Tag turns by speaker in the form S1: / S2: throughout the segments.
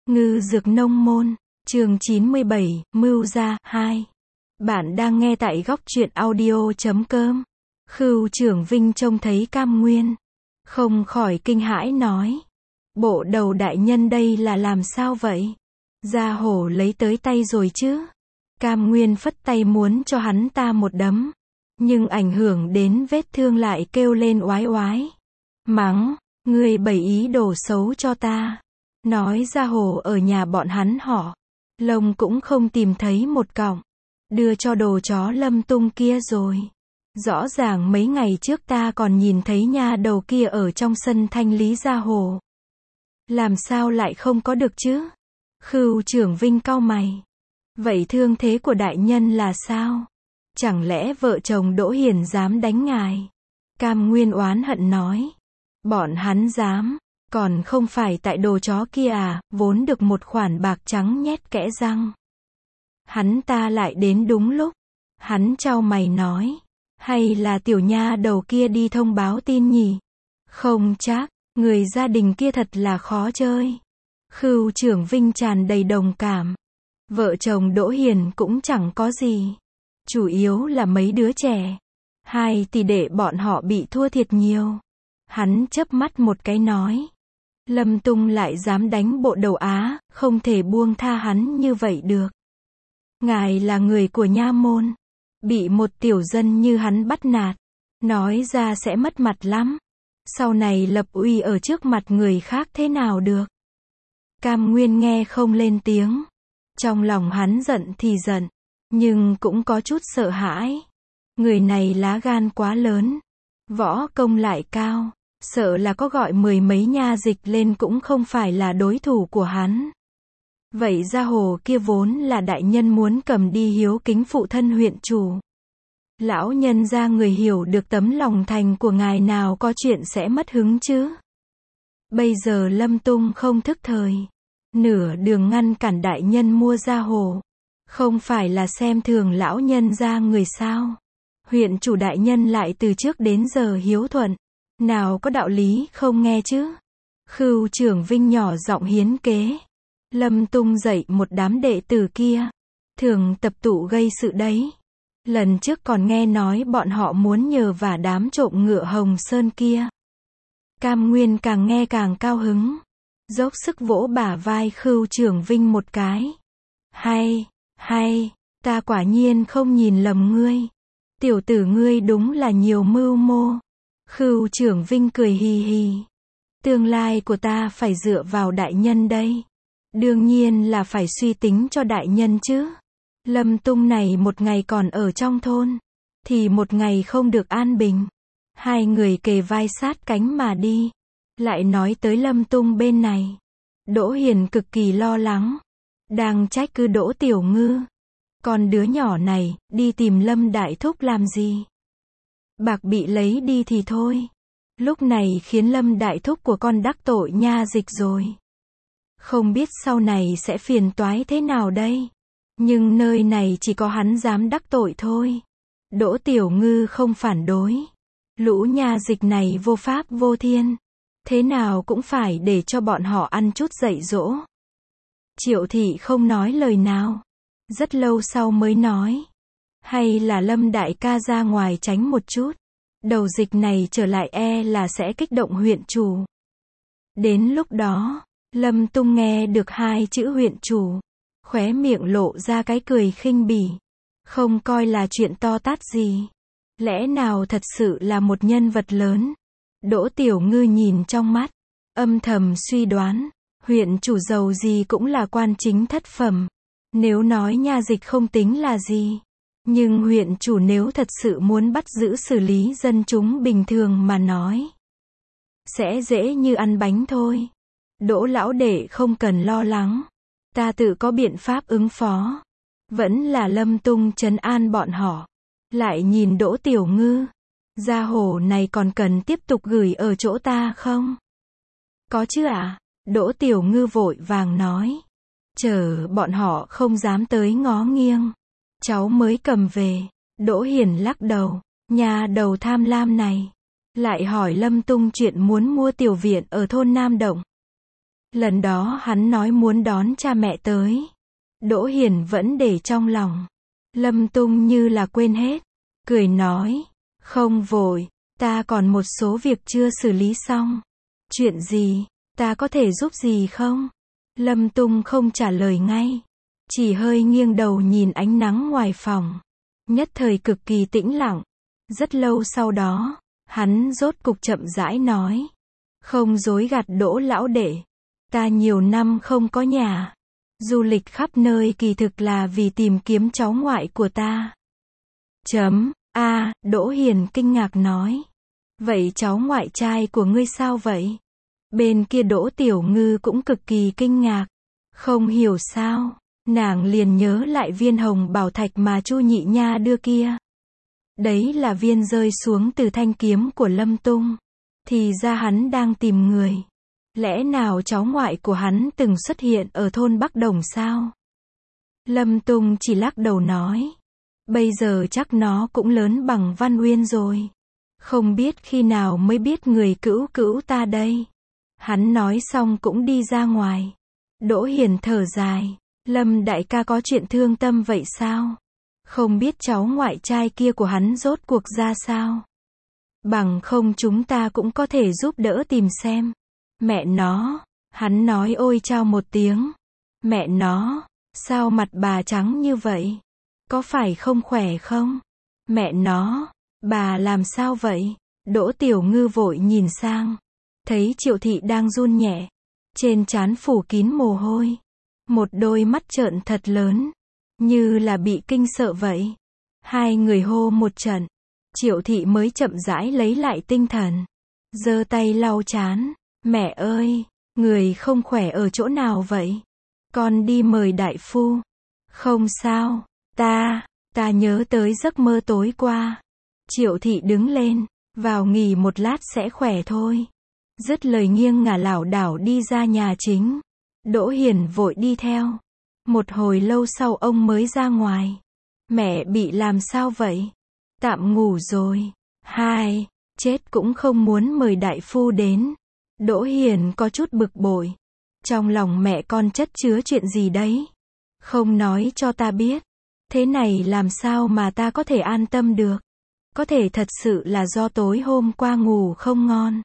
S1: Ngư dược nông môn, chương 97, Mưu gia 2. Bạn đang nghe tại góc truyện audio.com. Khưu Trưởng Vinh trông thấy Cam Nguyên, không khỏi kinh hãi nói: bộ đầu đại nhân đây là làm sao vậy? Gia hổ lấy tới tay rồi chứ? Cam Nguyên phất tay muốn cho hắn ta một đấm, nhưng ảnh hưởng đến vết thương lại kêu lên oái oái. Mắng, ngươi bày ý đồ xấu cho ta. Nói Gia hổ ở nhà bọn hắn họ, lông cũng không tìm thấy một cọng, đưa cho đồ chó Lâm Tung kia rồi. Rõ ràng mấy ngày trước ta còn nhìn thấy nha đầu kia ở trong sân thanh lý Gia hổ. Làm sao lại không có được chứ? Khưu Trưởng Vinh cau mày. Vậy thương thế của đại nhân là sao? Chẳng lẽ vợ chồng Đỗ Hiền dám đánh ngài? Cam Nguyên oán hận nói. Bọn hắn dám, còn không phải tại đồ chó kia à, vốn được một khoản bạc trắng nhét kẽ răng. Hắn ta lại đến đúng lúc. Hắn chau mày nói. Hay là tiểu nha đầu kia đi thông báo tin nhỉ? Không chắc, người gia đình kia thật là khó chơi. Khưu Trưởng Vinh tràn đầy đồng cảm. Vợ chồng Đỗ Hiền cũng chẳng có gì. Chủ yếu là mấy đứa trẻ. Hai tỷ đệ bọn họ bị thua thiệt nhiều. Hắn chớp mắt một cái nói. Lâm Tung lại dám đánh bộ đầu Á, không thể buông tha hắn như vậy được. Ngài là người của nha môn. Bị một tiểu dân như hắn bắt nạt, nói ra sẽ mất mặt lắm. Sau này lập uy ở trước mặt người khác thế nào được? Cam Nguyên nghe không lên tiếng. Trong lòng hắn giận thì giận, nhưng cũng có chút sợ hãi. Người này lá gan quá lớn, võ công lại cao, sợ là có gọi mười mấy nha dịch lên cũng không phải là đối thủ của hắn. Vậy Gia hổ kia vốn là đại nhân muốn cầm đi hiếu kính phụ thân huyện chủ. Lão nhân gia người hiểu được tấm lòng thành của ngài nào có chuyện sẽ mất hứng chứ. Bây giờ Lâm Tung không thức thời, nửa đường ngăn cản đại nhân mua Gia hổ. Không phải là xem thường lão nhân gia người sao? Huyện chủ đại nhân lại từ trước đến giờ hiếu thuận, nào có đạo lý không nghe chứ? Khưu Trưởng Vinh nhỏ giọng hiến kế. Lâm Tung dạy một đám đệ tử kia, thường tập tụ gây sự đấy. Lần trước còn nghe nói bọn họ muốn nhờ vả đám trộm ngựa Hồng Sơn kia. Cam Nguyên càng nghe càng cao hứng, dốc sức vỗ bả vai Khưu Trưởng Vinh một cái. Hay, ta quả nhiên không nhìn lầm ngươi. Tiểu tử ngươi đúng là nhiều mưu mô. Khưu Trưởng Vinh cười hì hì. Tương lai của ta phải dựa vào đại nhân đây. Đương nhiên là phải suy tính cho đại nhân chứ. Lâm Tung này một ngày còn ở trong thôn, thì một ngày không được an bình. Hai người kề vai sát cánh mà đi. Lại nói tới Lâm Tung bên này, Đỗ Hiền cực kỳ lo lắng, đang trách cứ Đỗ Tiểu Ngư. Còn đứa nhỏ này, đi tìm Lâm Đại Thúc làm gì? Bạc bị lấy đi thì thôi. Lúc này khiến Lâm Đại Thúc của con đắc tội nha dịch rồi. Không biết sau này sẽ phiền toái thế nào đây? Nhưng nơi này chỉ có hắn dám đắc tội thôi. Đỗ Tiểu Ngư không phản đối. Lũ nha dịch này vô pháp vô thiên. Thế nào cũng phải để cho bọn họ ăn chút dạy dỗ. Triệu thị không nói lời nào. Rất lâu sau mới nói. Hay là Lâm đại ca ra ngoài tránh một chút. Đầu dịch này trở lại là sẽ kích động huyện chủ. Đến lúc đó, Lâm Tung nghe được hai chữ huyện chủ, khóe miệng lộ ra cái cười khinh bỉ. Không coi là chuyện to tát gì. Lẽ nào thật sự là một nhân vật lớn? Đỗ Tiểu Ngư nhìn trong mắt, âm thầm suy đoán, huyện chủ giàu gì cũng là quan chính thất phẩm. Nếu nói nha dịch không tính là gì. Nhưng huyện chủ nếu thật sự muốn bắt giữ xử lý dân chúng bình thường mà nói, sẽ dễ như ăn bánh thôi. Đỗ lão đệ không cần lo lắng. Ta tự có biện pháp ứng phó. Vẫn là Lâm Tung trấn an bọn họ. Lại nhìn Đỗ Tiểu Ngư. Gia hổ này còn cần tiếp tục gửi ở chỗ ta không? Có chứ ạ? Đỗ Tiểu Ngư vội vàng nói. Chờ bọn họ không dám tới ngó nghiêng. Cháu mới cầm về. Đỗ Hiền lắc đầu. Nhà đầu tham lam này. Lại hỏi Lâm Tung chuyện muốn mua tiểu viện ở thôn Nam Động. Lần đó hắn nói muốn đón cha mẹ tới. Đỗ Hiền vẫn để trong lòng. Lâm Tung như là quên hết. Cười nói, không vội, ta còn một số việc chưa xử lý xong. Chuyện gì, ta có thể giúp gì không? Lâm Tung không trả lời ngay. Chỉ hơi nghiêng đầu nhìn ánh nắng ngoài phòng. Nhất thời cực kỳ tĩnh lặng. Rất lâu sau đó, hắn rốt cục chậm rãi nói. Không dối gạt Đỗ lão đệ. Ta nhiều năm không có nhà. Du lịch khắp nơi kỳ thực là vì tìm kiếm cháu ngoại của ta. Đỗ Hiền kinh ngạc nói. Vậy cháu ngoại trai của ngươi sao vậy? Bên kia Đỗ Tiểu Ngư cũng cực kỳ kinh ngạc. Không hiểu sao, nàng liền nhớ lại viên hồng bảo thạch mà Chu Nhị Nha đưa kia. Đấy là viên rơi xuống từ thanh kiếm của Lâm Tung. Thì ra hắn đang tìm người. Lẽ nào cháu ngoại của hắn từng xuất hiện ở thôn Bắc Đồng sao? Lâm Tung chỉ lắc đầu nói. Bây giờ chắc nó cũng lớn bằng Văn Uyên rồi. Không biết khi nào mới biết người cữu cữu ta đây. Hắn nói xong cũng đi ra ngoài. Đỗ Hiền thở dài. Lâm đại ca có chuyện thương tâm vậy sao? Không biết cháu ngoại trai kia của hắn rốt cuộc ra sao? Bằng không chúng ta cũng có thể giúp đỡ tìm xem. Mẹ nó, hắn nói ôi chao một tiếng. Mẹ nó, sao mặt bà trắng như vậy? Có phải không khỏe không? Mẹ nó, bà làm sao vậy? Đỗ Tiểu Ngư vội nhìn sang. Thấy Triệu Thị đang run nhẹ. Trên trán phủ kín mồ hôi. Một đôi mắt trợn thật lớn. Như là bị kinh sợ vậy. Hai người hô một trận. Triệu Thị mới chậm rãi lấy lại tinh thần. Giơ tay lau trán. Mẹ ơi, người không khỏe ở chỗ nào vậy? Con đi mời đại phu. Không sao, ta nhớ tới giấc mơ tối qua. Triệu Thị đứng lên, vào nghỉ một lát sẽ khỏe thôi. Dứt lời nghiêng ngả lảo đảo đi ra nhà chính. Đỗ Hiền vội đi theo. Một hồi lâu sau ông mới ra ngoài. Mẹ bị làm sao vậy? Tạm ngủ rồi. Chết cũng không muốn mời đại phu đến. Đỗ Hiền có chút bực bội. Trong lòng mẹ con chất chứa chuyện gì đấy? Không nói cho ta biết. Thế này làm sao mà ta có thể an tâm được? Có thể thật sự là do tối hôm qua ngủ không ngon.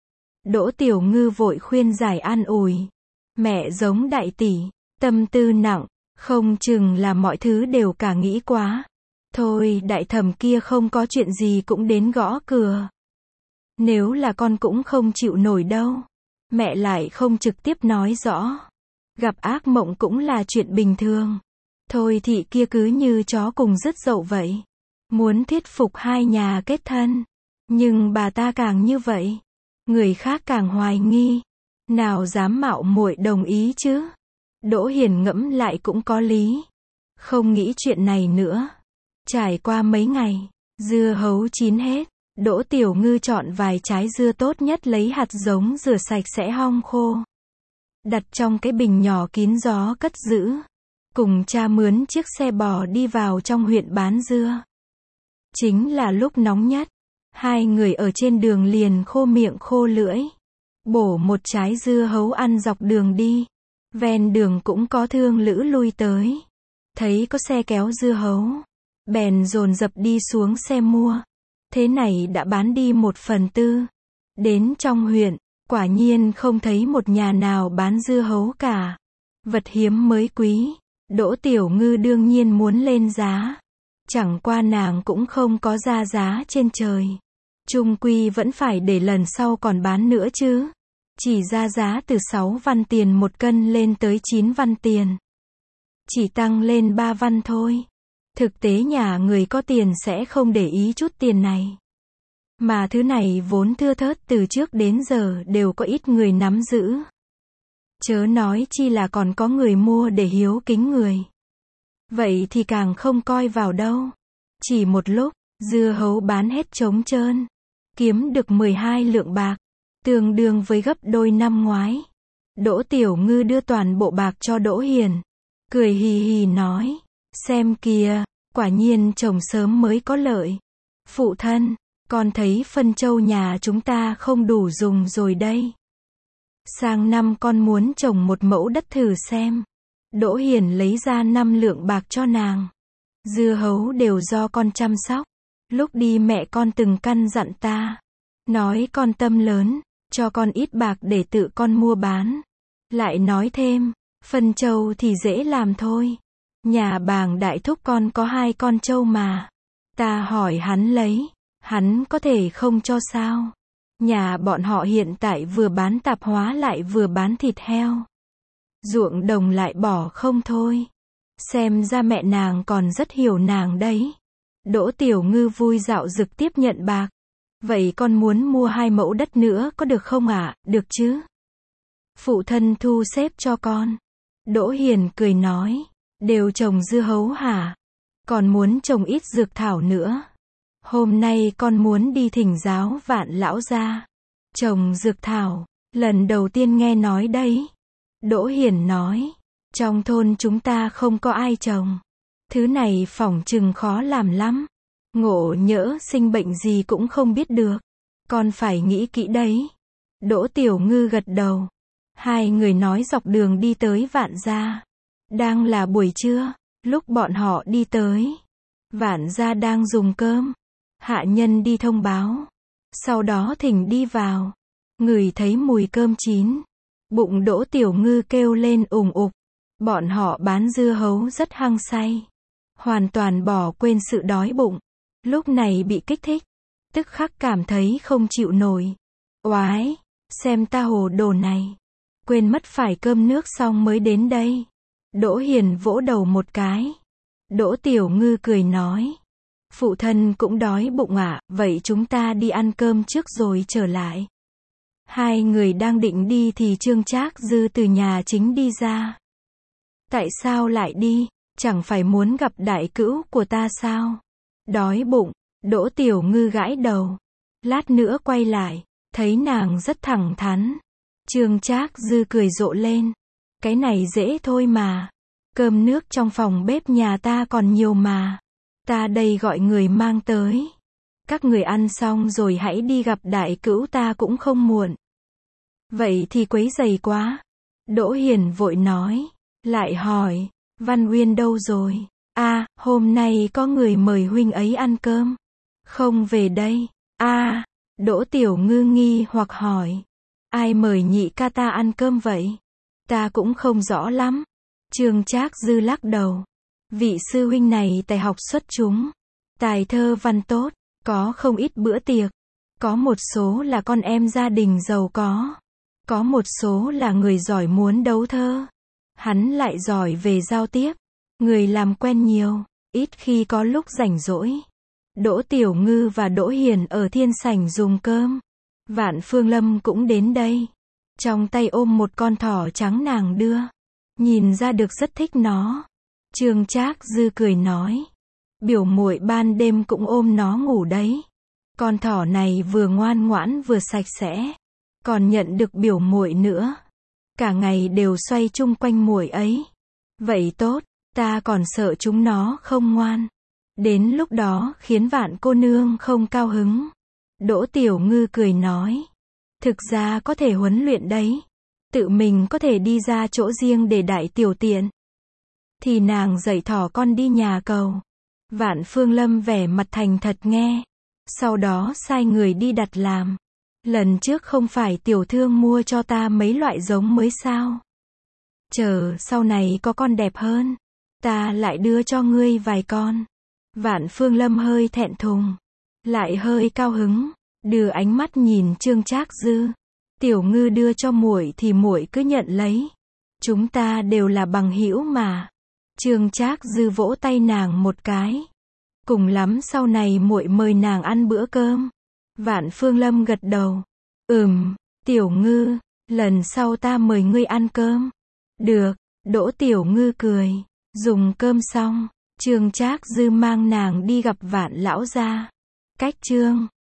S1: Đỗ Tiểu Ngư vội khuyên giải an ủi. Mẹ giống đại tỷ, tâm tư nặng, không chừng là mọi thứ đều cả nghĩ quá. Thôi đại thẩm kia không có chuyện gì cũng đến gõ cửa. Nếu là con cũng không chịu nổi đâu. Mẹ lại không trực tiếp nói rõ. Gặp ác mộng cũng là chuyện bình thường. Thôi thị kia cứ như chó cùng rứt dậu vậy. Muốn thuyết phục hai nhà kết thân. Nhưng bà ta càng như vậy. Người khác càng hoài nghi. Nào dám mạo muội đồng ý chứ. Đỗ Hiền ngẫm lại cũng có lý. Không nghĩ chuyện này nữa. Trải qua mấy ngày, dưa hấu chín hết. Đỗ Tiểu Ngư chọn vài trái dưa tốt nhất lấy hạt giống rửa sạch sẽ hong khô. Đặt trong cái bình nhỏ kín gió cất giữ. Cùng cha mướn chiếc xe bò đi vào trong huyện bán dưa. Chính là lúc nóng nhất. Hai người ở trên đường liền khô miệng khô lưỡi. Bổ một trái dưa hấu ăn dọc đường đi. Ven đường cũng có thương lữ lui tới. Thấy có xe kéo dưa hấu. Bèn dồn dập đi xuống xe mua. Thế này đã bán đi 1/4. Đến trong huyện, quả nhiên không thấy một nhà nào bán dưa hấu cả. Vật hiếm mới quý. Đỗ Tiểu Ngư đương nhiên muốn lên giá. Chẳng qua nàng cũng không có ra giá trên trời. Chung quy vẫn phải để lần sau còn bán nữa chứ. Chỉ ra giá từ 6 văn tiền một cân lên tới 9 văn tiền. Chỉ tăng lên 3 văn thôi. Thực tế nhà người có tiền sẽ không để ý chút tiền này. Mà thứ này vốn thưa thớt từ trước đến giờ đều có ít người nắm giữ. Chớ nói chi là còn có người mua để hiếu kính người. Vậy thì càng không coi vào đâu. Chỉ một lúc, dưa hấu bán hết trống trơn. Kiếm được 12 lượng bạc. Tương đương với gấp đôi năm ngoái. Đỗ Tiểu Ngư đưa toàn bộ bạc cho Đỗ Hiền. Cười hì hì nói. Xem kìa, quả nhiên trồng sớm mới có lợi. Phụ thân, con thấy phân trâu nhà chúng ta không đủ dùng rồi đây. Sang năm con muốn trồng một mẫu đất thử xem. Đỗ Hiền lấy ra 5 lượng bạc cho nàng. Dưa hấu đều do con chăm sóc. Lúc đi mẹ con từng căn dặn ta. Nói con tâm lớn, cho con ít bạc để tự con mua bán. Lại nói thêm, phân trâu thì dễ làm thôi. Nhà Bàng đại thúc con có 2 con trâu mà. Ta hỏi hắn lấy, hắn có thể không cho sao? Nhà bọn họ hiện tại vừa bán tạp hóa lại vừa bán thịt heo. Ruộng đồng lại bỏ không thôi. Xem ra mẹ nàng còn rất hiểu nàng đấy. Đỗ Tiểu Ngư vui dạo dực tiếp nhận bạc. Vậy con muốn mua 2 mẫu đất nữa có được không ạ? Được chứ? Phụ thân thu xếp cho con. Đỗ Hiền cười nói. Đều trồng dưa hấu hả? Còn muốn trồng ít dược thảo nữa. Hôm nay con muốn đi thỉnh giáo Vạn lão gia. Trồng dược thảo, lần đầu tiên nghe nói đấy. Đỗ Hiền nói. Trong thôn chúng ta không có ai trồng. Thứ này phỏng chừng khó làm lắm. Ngộ nhỡ sinh bệnh gì cũng không biết được. Con phải nghĩ kỹ đấy. Đỗ Tiểu Ngư gật đầu. 2 người nói dọc đường đi tới Vạn gia. Đang là buổi trưa, lúc bọn họ đi tới. Vạn gia đang dùng cơm. Hạ nhân đi thông báo. Sau đó thỉnh đi vào. Ngửi thấy mùi cơm chín. Bụng Đỗ Tiểu Ngư kêu lên ùng ục. Bọn họ bán dưa hấu rất hăng say. Hoàn toàn bỏ quên sự đói bụng. Lúc này bị kích thích. Tức khắc cảm thấy không chịu nổi. Oái, xem ta hồ đồ này. Quên mất phải cơm nước xong mới đến đây. Đỗ Hiền vỗ đầu một cái. Đỗ Tiểu Ngư cười nói. Phụ thân cũng đói bụng ạ, vậy chúng ta đi ăn cơm trước rồi trở lại. 2 người đang định đi thì Trương Trác Dư từ nhà chính đi ra. Tại sao lại đi? Chẳng phải muốn gặp đại cữu của ta sao? Đói bụng. Đỗ Tiểu Ngư gãi đầu. Lát nữa quay lại, thấy nàng rất thẳng thắn. Trương Trác Dư cười rộ lên. Cái này dễ thôi mà. Cơm nước trong phòng bếp nhà ta còn nhiều mà. Ta đây gọi người mang tới. Các người ăn xong rồi hãy đi gặp đại cữu ta cũng không muộn. Vậy thì quấy rầy quá. Đỗ Hiền vội nói. Lại hỏi, Văn Uyên đâu rồi? Hôm nay có người mời huynh ấy ăn cơm. Không về đây. Đỗ Tiểu Ngư nghi hoặc hỏi. Ai mời nhị ca ta ăn cơm vậy? Ta cũng không rõ lắm. Trương Trác Dư lắc đầu. Vị sư huynh này tài học xuất chúng. Tài thơ văn tốt. Có không ít bữa tiệc. Có một số là con em gia đình giàu có. Có một số là người giỏi muốn đấu thơ. Hắn lại giỏi về giao tiếp. Người làm quen nhiều. Ít khi có lúc rảnh rỗi. Đỗ Tiểu Ngư và Đỗ Hiền ở thiên sảnh dùng cơm. Vạn Phương Lâm cũng đến đây. Trong tay ôm một con thỏ trắng nàng đưa. Nhìn ra được rất thích nó. Trương Trác Dư cười nói. Biểu muội ban đêm cũng ôm nó ngủ đấy. Con thỏ này vừa ngoan ngoãn vừa sạch sẽ. Còn nhận được biểu muội nữa. Cả ngày đều xoay chung quanh muội ấy. Vậy tốt, ta còn sợ chúng nó không ngoan. Đến lúc đó khiến Vạn cô nương không cao hứng. Đỗ Tiểu Ngư cười nói. Thực ra có thể huấn luyện đấy. Tự mình có thể đi ra chỗ riêng để đại tiểu tiện. Thì nàng dạy thỏ con đi nhà cầu. Vạn Phương Lâm vẻ mặt thành thật nghe. Sau đó sai người đi đặt làm. Lần trước không phải tiểu thương mua cho ta mấy loại giống mới sao? Chờ sau này có con đẹp hơn. Ta lại đưa cho ngươi vài con. Vạn Phương Lâm hơi thẹn thùng. Lại hơi cao hứng. Đưa ánh mắt nhìn Trương Trác Dư. Tiểu Ngư đưa cho muội thì muội cứ nhận lấy. Chúng ta đều là bằng hữu mà. Trương Trác Dư vỗ tay nàng một cái. Cùng lắm sau này muội mời nàng ăn bữa cơm. Vạn Phương Lâm gật đầu. Tiểu Ngư, lần sau ta mời ngươi ăn cơm. Được, Đỗ Tiểu Ngư cười. Dùng cơm xong, Trương Trác Dư mang nàng đi gặp Vạn lão gia. Cách chương